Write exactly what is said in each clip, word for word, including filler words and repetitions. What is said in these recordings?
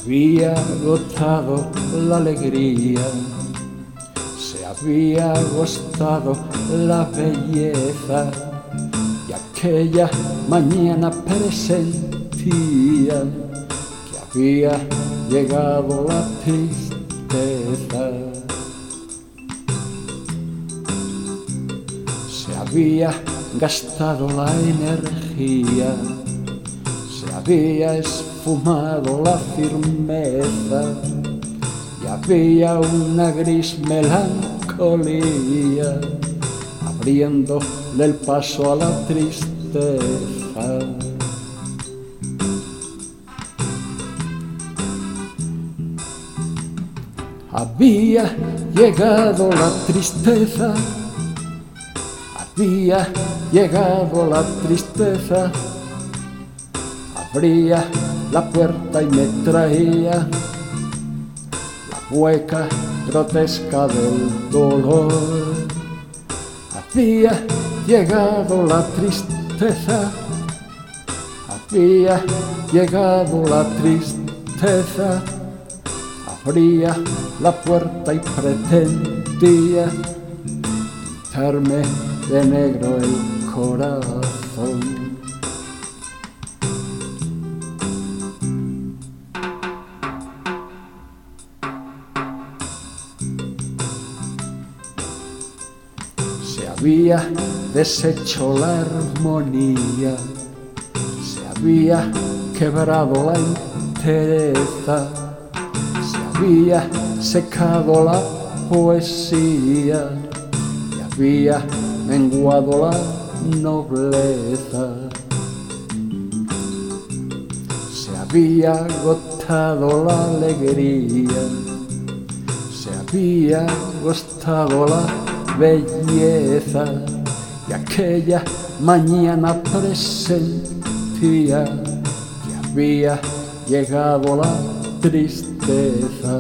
había agotado la alegría, se había agotado la belleza, y aquella mañana presentía que había llegado la tristeza. Se había gastado la energía, se había esfumado la firmeza, y había una gris melancolía abriéndole el paso a la tristeza. Había llegado la tristeza, había llegado la tristeza, abría la puerta y me traía la mueca grotesca del dolor. Había llegado la tristeza, había llegado la tristeza, abría la puerta y pretendía pintarme de negro el corazón. Se había deshecho la armonía, se había quebrado la entereza, se había secado la poesía y había menguado la nobleza. Se había agotado la alegría, se había agotado la belleza, y aquella mañana presentía que había llegado la tristeza.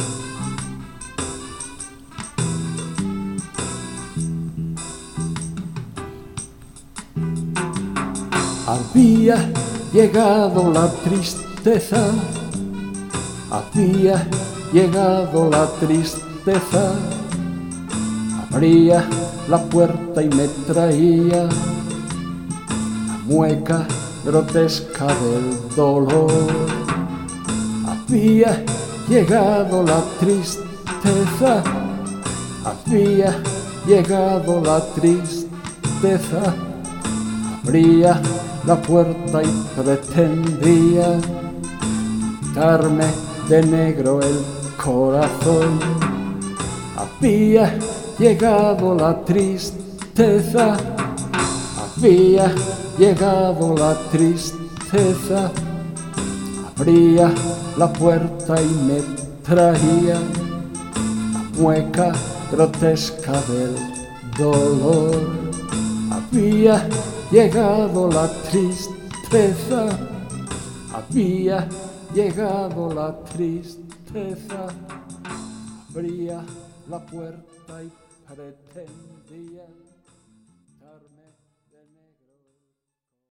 Había llegado la tristeza, había llegado la tristeza, abría la puerta y me traía la mueca grotesca del dolor. Había llegado la tristeza, había llegado la tristeza, abría la puerta y pretendía pintarme de negro el corazón. Había llegado la tristeza, había llegado la tristeza, abría la puerta y me traía la mueca grotesca del dolor. Había llegado la tristeza, había llegado la tristeza, abría la puerta y pretendía